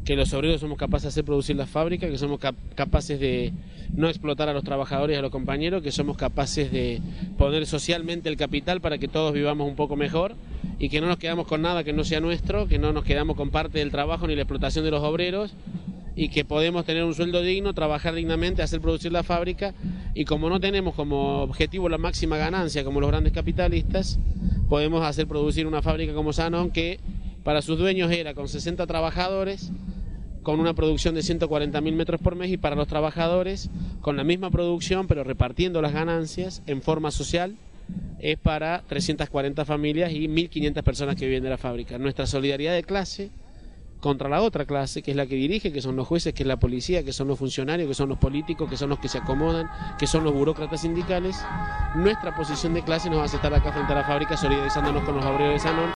que los obreros somos capaces de hacer producir la fábrica, que somos capaces de no explotar a los trabajadores y a los compañeros, que somos capaces de poner socialmente el capital para que todos vivamos un poco mejor y que no nos quedamos con nada que no sea nuestro, que no nos quedamos con parte del trabajo ni la explotación de los obreros y que podemos tener un sueldo digno, trabajar dignamente, hacer producir la fábrica y como no tenemos como objetivo la máxima ganancia como los grandes capitalistas, podemos hacer producir una fábrica como Sanón que para sus dueños era con 60 trabajadores, con una producción de 140.000 metros por mes y para los trabajadores con la misma producción pero repartiendo las ganancias en forma social es para 340 familias y 1.500 personas que viven de la fábrica. Nuestra solidaridad de clase contra la otra clase, que es la que dirige, que son los jueces, que es la policía, que son los funcionarios, que son los políticos, que son los que se acomodan, que son los burócratas sindicales. Nuestra posición de clase nos hace estar acá frente a la fábrica solidarizándonos con los obreros de Sanón.